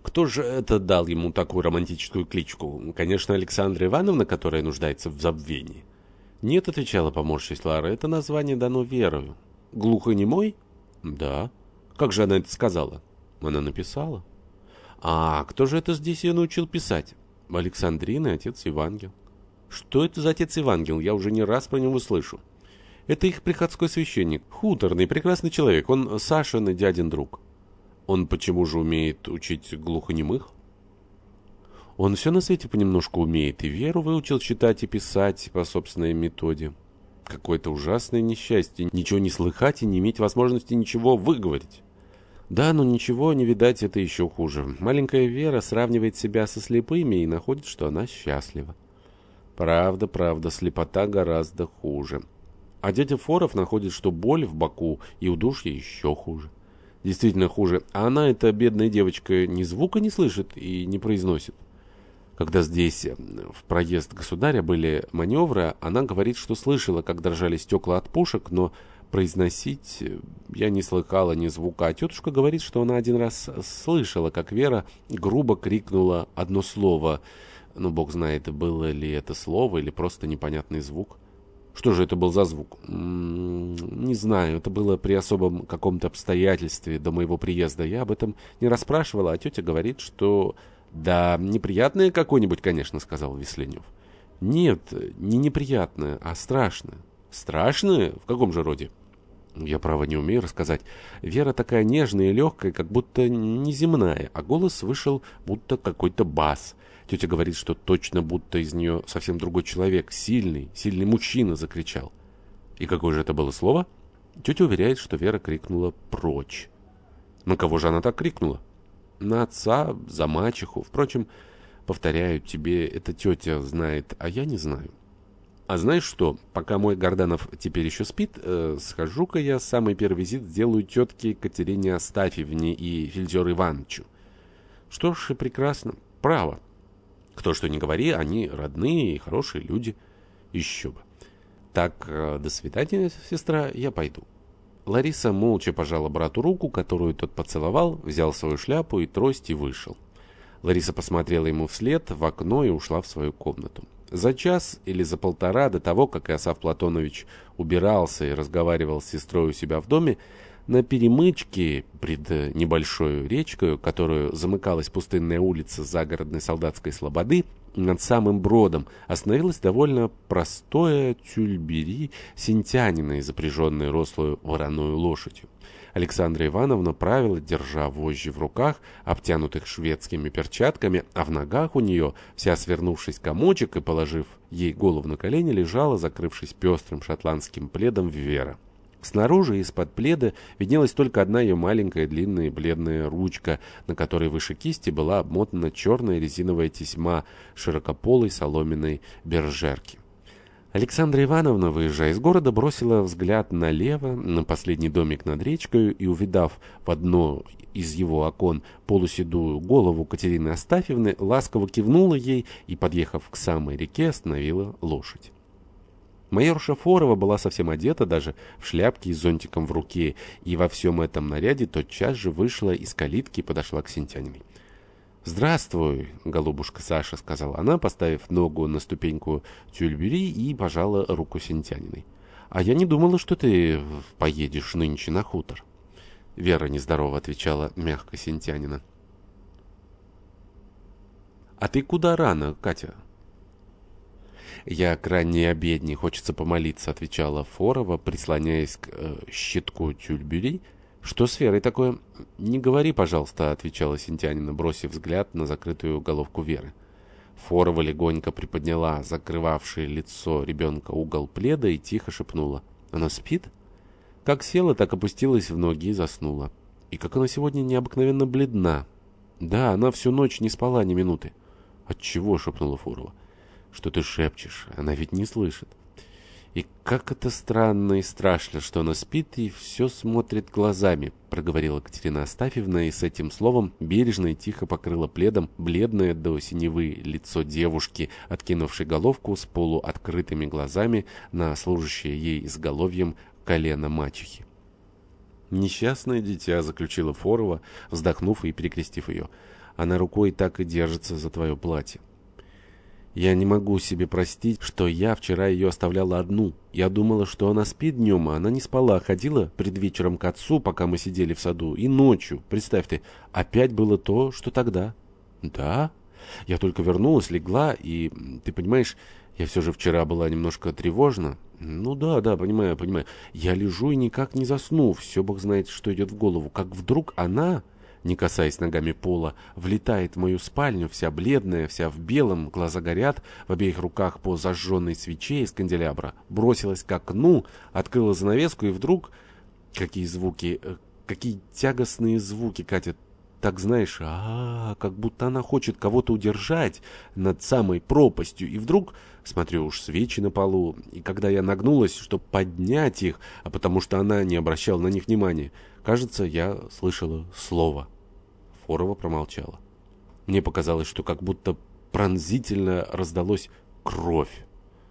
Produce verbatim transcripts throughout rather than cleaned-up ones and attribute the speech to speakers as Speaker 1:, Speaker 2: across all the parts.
Speaker 1: Кто же это дал ему такую романтическую кличку? Конечно, Александра Ивановна, которая нуждается в забвении. Нет, отвечала, поморщись Лара, это название дано Верою. Глухонемой? Да. Как же она это сказала? Она написала. А кто же это здесь ее научил писать? Александрина, отец Евангел. Что это за отец Евангел? Я уже не раз про него слышу. Это их приходской священник, хуторный, прекрасный человек. Он Сашин и дядин друг. Он почему же умеет учить глухонемых? Он все на свете понемножку умеет, и Веру выучил читать и писать по собственной методе. Какое-то ужасное несчастье, ничего не слыхать и не иметь возможности ничего выговорить. Да, но ничего не видать, это еще хуже. Маленькая Вера сравнивает себя со слепыми и находит, что она счастлива. Правда, правда, слепота гораздо хуже. А дядя Форов находит, что боль в боку и удушье еще хуже. Действительно хуже. А она, эта бедная девочка, ни звука не слышит и не произносит. Когда здесь в проезд государя были маневры, она говорит, что слышала, как дрожали стекла от пушек, но произносить я не слыхала ни звука. А тетушка говорит, что она один раз слышала, как Вера грубо крикнула одно слово. Ну, бог знает, было ли это слово или просто непонятный звук. Что же это был за звук? М-м, не знаю, это было при особом каком-то обстоятельстве до моего приезда. Я об этом не расспрашивала, а тетя говорит, что... «Да, неприятное какое-нибудь, конечно», — сказал Весленев. «Нет, не неприятное, а страшное». «Страшное? В каком же роде?» «Я, право, не умею рассказать. Вера такая нежная и легкая, как будто неземная, а голос вышел будто какой-то бас. Тетя говорит, что точно будто из нее совсем другой человек, сильный, сильный мужчина закричал». «И какое же это было слово?» Тетя уверяет, что Вера крикнула «прочь». «На кого же она так крикнула?» «На отца, за мачеху. Впрочем, повторяю тебе, эта тетя знает, а я не знаю. А знаешь что, пока мой Горданов теперь еще спит, э, схожу-ка я самый первый визит сделаю тетке Катерине Астафьевне и Фельдеру Ивановичу». «Что ж, и прекрасно. Право. Кто что ни говори, они родные и хорошие люди. Еще бы. Так, э, до свидания, сестра, я пойду». Лариса молча пожала брату руку, которую тот поцеловал, взял свою шляпу и трость и вышел. Лариса посмотрела ему вслед в окно и ушла в свою комнату. За час или за полтора до того, как Иосаф Платонович убирался и разговаривал с сестрой у себя в доме, на перемычке пред небольшой речкой, которую замыкалась пустынная улица загородной солдатской слободы, над самым бродом остановилось довольно простое тюльбери синтянина, запряженное рослую вороную лошадью. Александра Ивановна правила, держа вожжи в руках, обтянутых шведскими перчатками, а в ногах у нее, вся свернувшись комочек и положив ей голову на колени, лежала, закрывшись пестрым шотландским пледом, Вера. Снаружи из-под пледа виднелась только одна ее маленькая длинная бледная ручка, на которой выше кисти была обмотана черная резиновая тесьма широкополой соломенной бержерки. Александра Ивановна, выезжая из города, бросила взгляд налево, на последний домик над речкой, и, увидав в одно из его окон полуседую голову Катерины Астафьевны, ласково кивнула ей и, подъехав к самой реке, остановила лошадь. Майорша Форова была совсем одета, даже в шляпке и с зонтиком в руке, и во всем этом наряде тотчас же вышла из калитки и подошла к Синтяниной. «Здравствуй, голубушка Саша», — сказала она, поставив ногу на ступеньку тюльбери и пожала руку Синтяниной. «А я не думала, что ты поедешь нынче на хутор». «Вера нездорова», — отвечала мягко Синтянина. «А ты куда рано, Катя?» «Я к ранней обедне, хочется помолиться», — отвечала Форова, прислоняясь к э, щитку тюльбери. «Что с Верой такое?» «Не говори, пожалуйста», — отвечала Синтянина, бросив взгляд на закрытую головку Веры. Форова легонько приподняла закрывавшее лицо ребенка угол пледа и тихо шепнула: «Она спит?» Как села, так опустилась в ноги и заснула. И как она сегодня необыкновенно бледна. Да, она всю ночь не спала ни минуты. «Отчего?» — шепнула Форова. «Что ты шепчешь? Она ведь не слышит». «И как это странно и страшно, что она спит и все смотрит глазами», — проговорила Катерина Астафьевна, и с этим словом бережно и тихо покрыла пледом бледное до синевы лицо девушки, откинувшей головку с полуоткрытыми глазами на служащее ей изголовьем колено мачехи. «Несчастное дитя», — заключила Форова, вздохнув и перекрестив ее. Она рукой так и держится за твое платье. Я не могу себе простить, что я вчера ее оставляла одну. Я думала, что она спит днем, а она не спала. Ходила пред вечером к отцу, пока мы сидели в саду. И ночью, представь ты, опять было то, что тогда. Да, я только вернулась, легла, и, ты понимаешь, я все же вчера была немножко тревожна. Ну да, да, понимаю, понимаю. Я лежу и никак не засну. Все бог знает, что идет в голову. Как вдруг она, не касаясь ногами пола, влетает в мою спальню, вся бледная, вся в белом, глаза горят, в обеих руках по зажженной свече из канделябра, бросилась к окну, открыла занавеску, и вдруг... Какие звуки, какие тягостные звуки, Катя, так знаешь, а, -а, а как будто она хочет кого-то удержать над самой пропастью, и вдруг... Смотрю, уж свечи на полу, и когда я нагнулась, чтобы поднять их, а потому что она не обращала на них внимания, кажется, я слышала слово. Форова промолчала. Мне показалось, что как будто пронзительно раздалось «кровь».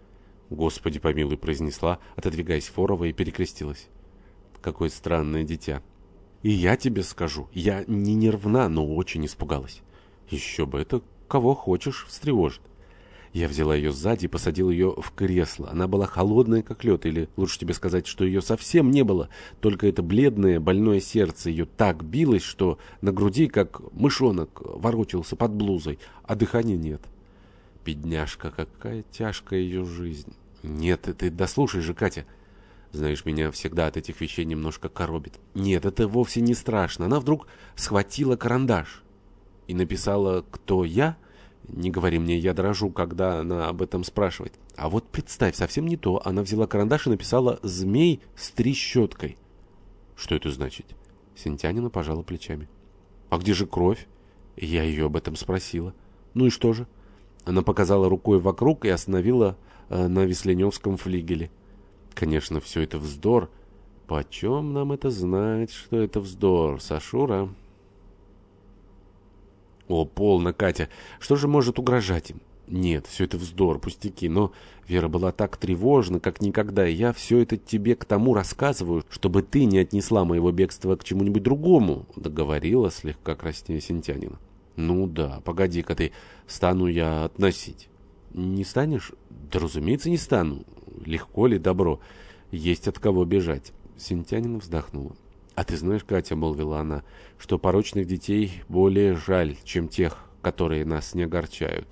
Speaker 1: «Господи помилуй», — произнесла, отодвигаясь Форова, и перекрестилась. «Какое странное дитя. И я тебе скажу, я не нервна, но очень испугалась. Еще бы, это кого хочешь встревожит». Я взяла ее сзади и посадила ее в кресло. Она была холодная, как лед, или лучше тебе сказать, что ее совсем не было. Только это бледное, больное сердце ее так билось, что на груди, как мышонок, ворочался под блузой, а дыхания нет. Бедняжка, какая тяжкая ее жизнь. Нет, ты дослушай же, Катя. Знаешь, меня всегда от этих вещей немножко коробит. Нет, это вовсе не страшно. Она вдруг схватила карандаш и написала «Кто я?». Не говори мне, я дрожу, когда она об этом спрашивает. А вот представь, совсем не то. Она взяла карандаш и написала «Змей с трещоткой». Что это значит? Синтянина пожала плечами. А где же кровь? Я ее об этом спросила. Ну и что же? Она показала рукой вокруг и остановила э, на Весленевском флигеле. Конечно, все это вздор. Почем нам это знать, что это вздор, Сашура? О, полно, Катя. Что же может угрожать им? Нет, все это вздор, пустяки. Но Вера была так тревожна, как никогда. И я все это тебе к тому рассказываю, чтобы ты не отнесла моего бегства к чему-нибудь другому, договорила слегка краснея Синтянина. Ну да, погоди-ка ты, стану я относить. Не станешь? Да, разумеется, не стану. Легко ли добро? Есть от кого бежать. Синтянина вздохнула. «А ты знаешь, Катя, — молвила она, — что порочных детей более жаль, чем тех, которые нас не огорчают».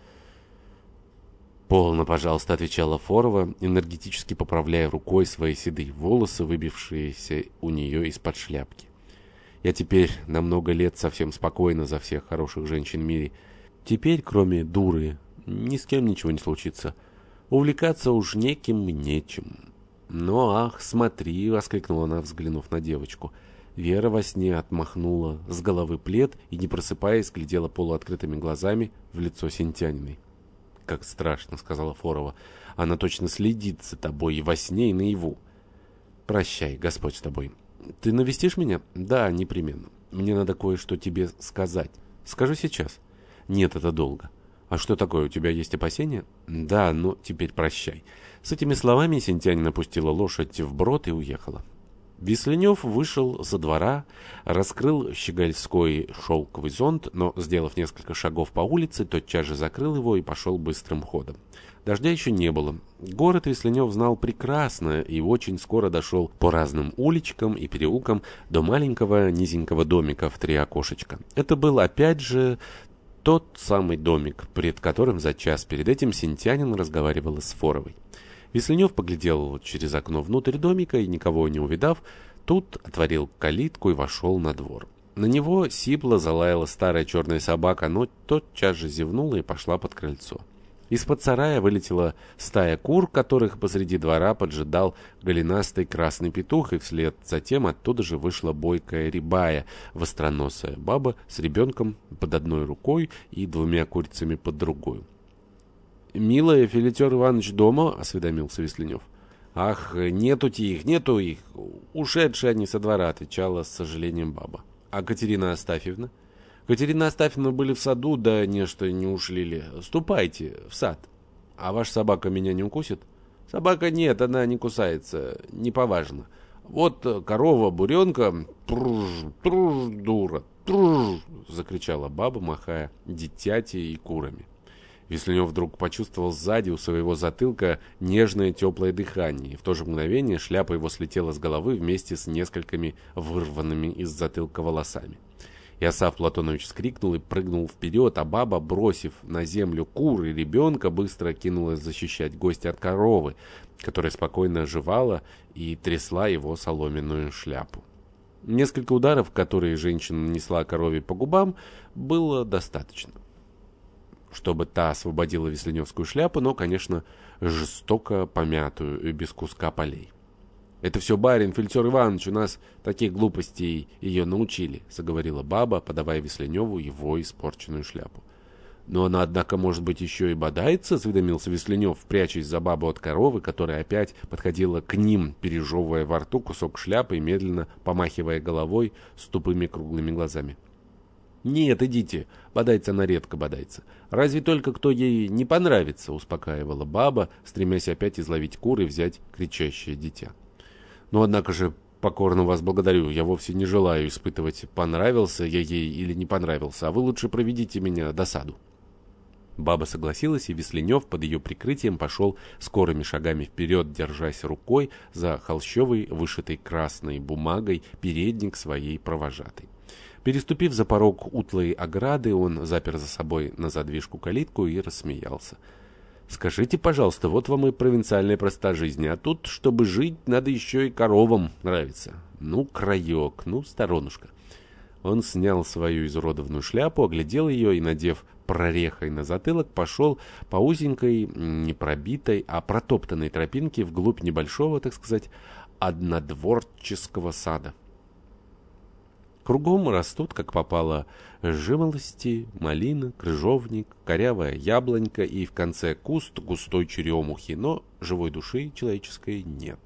Speaker 1: «Полно, пожалуйста», — отвечала Форова, энергетически поправляя рукой свои седые волосы, выбившиеся у нее из-под шляпки. «Я теперь на много лет совсем спокойна за всех хороших женщин в мире. Теперь, кроме дуры, ни с кем ничего не случится. Увлекаться уж неким и нечем». «Ну, ах, смотри!» — воскликнула она, взглянув на девочку. Вера во сне отмахнула с головы плед и, не просыпаясь, глядела полуоткрытыми глазами в лицо Синтяниной. «Как страшно!» — сказала Форова. «Она точно следит за тобой и во сне, и наяву. Прощай, Господь с тобой. Ты навестишь меня?» «Да, непременно. Мне надо кое-что тебе сказать. Скажу сейчас». «Нет, это долго». «А что такое, у тебя есть опасения?» «Да, но теперь прощай». С этими словами Синтянина пустила лошадь вброд и уехала. Весленев вышел со двора, раскрыл щегольской шелковый зонт, но, сделав несколько шагов по улице, тотчас же закрыл его и пошел быстрым ходом. Дождя еще не было. Город Весленев знал прекрасно и очень скоро дошел по разным уличкам и переулкам до маленького низенького домика в три окошечка. Это был опять же тот самый домик, пред которым за час перед этим Синтянин разговаривала с Форовой. Весленев поглядел через окно внутрь домика и, никого не увидав, тут отворил калитку и вошел на двор. На него сипло залаяла старая черная собака, но тотчас же зевнула и пошла под крыльцо. Из-под сарая вылетела стая кур, которых посреди двора поджидал голенастый красный петух, и вслед затем оттуда же вышла бойкая рябая, востроносая баба с ребенком под одной рукой и двумя курицами под другой. «Милая, Филитер Иванович дома?» — осведомился Весленев. «Ах, нету-те их, нету их. Ушедшие они со двора», — отвечала с сожалением баба. «А Катерина Астафьевна?» «Катерина Астафьевна были в саду, да нечто не ушли ли. Ступайте в сад. А ваша собака меня не укусит?» «Собака нет, она не кусается, не поважно. Вот корова, буренка, пруж, пруж, дура. «Трррр!» — закричала баба, махая дитятей и курами. Весленев вдруг почувствовал сзади у своего затылка нежное теплое дыхание, и в то же мгновение шляпа его слетела с головы вместе с несколькими вырванными из затылка волосами. Иосаф Платонович вскрикнул и прыгнул вперед, а баба, бросив на землю кур и ребенка, быстро кинулась защищать гостя от коровы, которая спокойно оживала и трясла его соломенную шляпу. Несколько ударов, которые женщина нанесла корове по губам, было достаточно, чтобы та освободила весленевскую шляпу, но, конечно, жестоко помятую и без куска полей. «Это все барин Фельдсер Иванович, у нас таких глупостей ее научили», — заговорила баба, подавая Весленеву его испорченную шляпу. «Но она, однако, может быть, еще и бодается», — осведомился Весленев, прячась за бабу от коровы, которая опять подходила к ним, пережевывая во рту кусок шляпы и медленно помахивая головой с тупыми круглыми глазами. «Нет, идите, бодается она редко бодается. Разве только кто ей не понравится», — успокаивала баба, стремясь опять изловить кур и взять кричащее дитя. «Ну, однако же, покорно вас благодарю, я вовсе не желаю испытывать, понравился я ей или не понравился, а вы лучше проведите меня до саду». Баба согласилась, и Весленев под ее прикрытием пошел скорыми шагами вперед, держась рукой за холщовый, вышитый красной бумагой, передник своей провожатой. Переступив за порог утлой ограды, он запер за собой на задвижку калитку и рассмеялся. «Скажите, пожалуйста, вот вам и провинциальная простота жизни, а тут, чтобы жить, надо еще и коровам нравиться. Ну, краек, ну, сторонушка». Он снял свою изуродованную шляпу, оглядел ее и, надев прорехой на затылок, пошел по узенькой, не пробитой, а протоптанной тропинке вглубь небольшого, так сказать, однодворческого сада. Кругом растут, как попало, жимолости, малина, крыжовник, корявая яблонька и в конце куст густой черемухи, но живой души человеческой нет.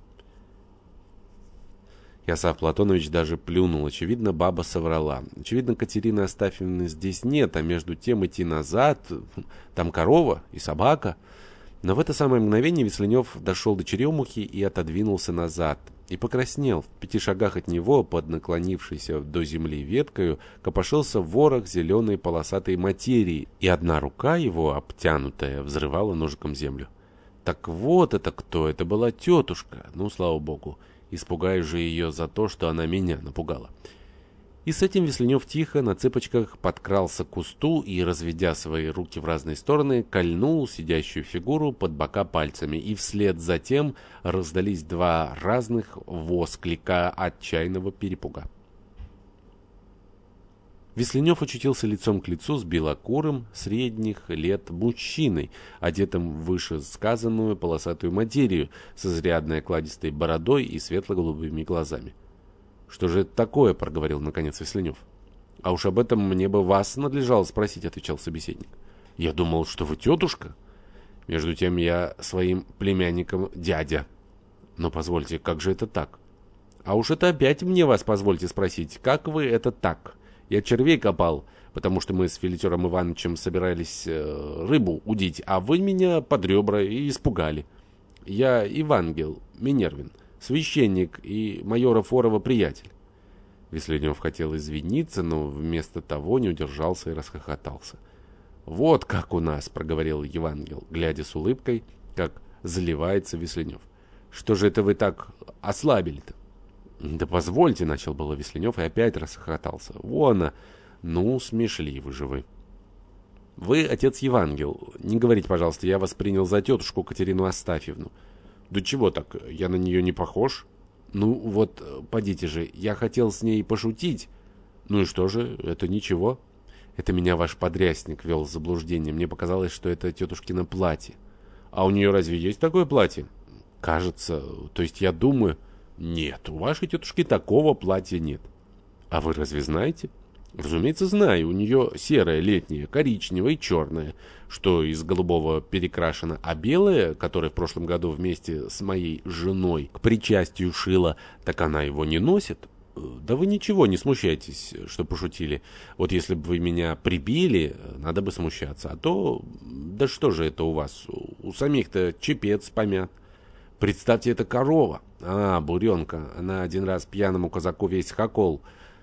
Speaker 1: Иосаф Платонович даже плюнул. Очевидно, баба соврала. Очевидно, Катерины Астафьевны здесь нет, а между тем идти назад, там корова и собака. Но в это самое мгновение Весленев дошел до черемухи и отодвинулся назад. И покраснел. В пяти шагах от него, под наклонившейся до земли веткою, копошился ворох зеленой полосатой материи, и одна рука его, обтянутая, взрывала ножиком землю. Так вот это кто? Это была тетушка. Ну, слава богу. Испугаю же ее за то, что она меня напугала. И с этим Весленев тихо на цыпочках подкрался к кусту и, разведя свои руки в разные стороны, кольнул сидящую фигуру под бока пальцами, и вслед за тем раздались два разных восклика отчаянного перепуга. Весленев очутился лицом к лицу с белокурым, средних лет мужчиной, одетым в вышесказанную полосатую материю, с изрядной окладистой бородой и светло-голубыми глазами. «Что же это такое?» — проговорил наконец Весленев. «А уж об этом мне бы вас надлежало спросить», — отвечал собеседник. «Я думал, что вы тетушка. Между тем я своим племянником дядя. Но позвольте, как же это так? А уж это опять мне вас позвольте спросить, как вы это так? Я червей копал, потому что мы с Фельдсером Ивановичем собирались э, рыбу удить, а вы меня под ребра и испугали. Я Евангел Минервин, священник и майора Форова приятель». Весленев хотел извиниться, но вместо того не удержался и расхохотался. «Вот как у нас», — проговорил Евангел, глядя с улыбкой, как заливается Весленев. «Что же это вы так ослабили-то?» «Да позвольте», — начал было Весленев и опять расхохотался. «Вон, ну, смешливый же вы». «Вы отец Евангел. Не говорите, пожалуйста, я вас принял за тетушку Катерину Астафьевну». «Да чего так? Я на нее не похож?» «Ну вот, подите же, я хотел с ней пошутить». «Ну и что же, это ничего». «Это меня ваш подрясник вел в заблуждение. Мне показалось, что это тетушкино платье». «А у нее разве есть такое платье?» «Кажется, то есть я думаю...» «Нет, у вашей тетушки такого платья нет». «А вы разве знаете?» «Разумеется, знаю. У нее серое летнее, коричневое и черное, что из голубого перекрашено, а белое, которое в прошлом году вместе с моей женой к причастию шила, так она его не носит». «Да вы ничего, не смущайтесь, что пошутили. Вот если бы вы меня прибили, надо бы смущаться. А то... Да что же это у вас? У самих-то чепец помят. Представьте, это корова. А, буренка. Она один раз пьяному казаку весь хокол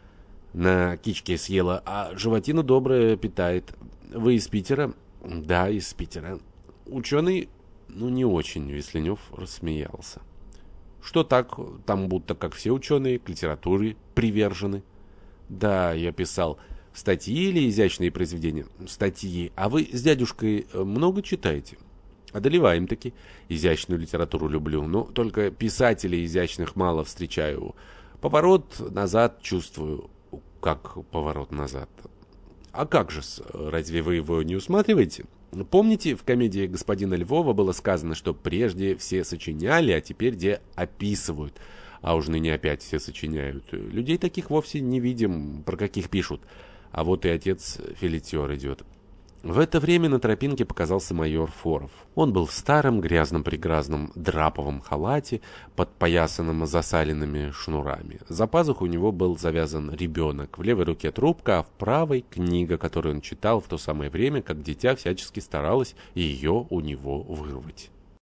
Speaker 1: На кичке съела, а животина добрая питает. Вы из Питера? Да, из Питера. Ученый? Ну, не очень, Весленев рассмеялся. Что так, там будто как все ученые к литературе привержены. Да, я писал. Статьи или изящные произведения? Статьи. А вы с дядюшкой много читаете? Одолеваем-таки. Изящную литературу люблю, но только писателей изящных мало встречаю. Поворот назад чувствую. Как поворот назад? А как же-с? Разве вы его не усматриваете? Помните, в комедии господина Львова было сказано, что прежде все сочиняли, а теперь где описывают. А уж ныне опять все сочиняют. Людей таких вовсе не видим, про каких пишут. А вот и отец филетер идет. В это время на тропинке показался майор Форов. Он был в старом грязном-пригразном драповом халате, подпоясанном засаленными шнурами. За пазуху у него был завязан ребенок. В левой руке трубка, а в правой книга, которую он читал в то самое время, как дитя всячески старалось ее у него вырвать.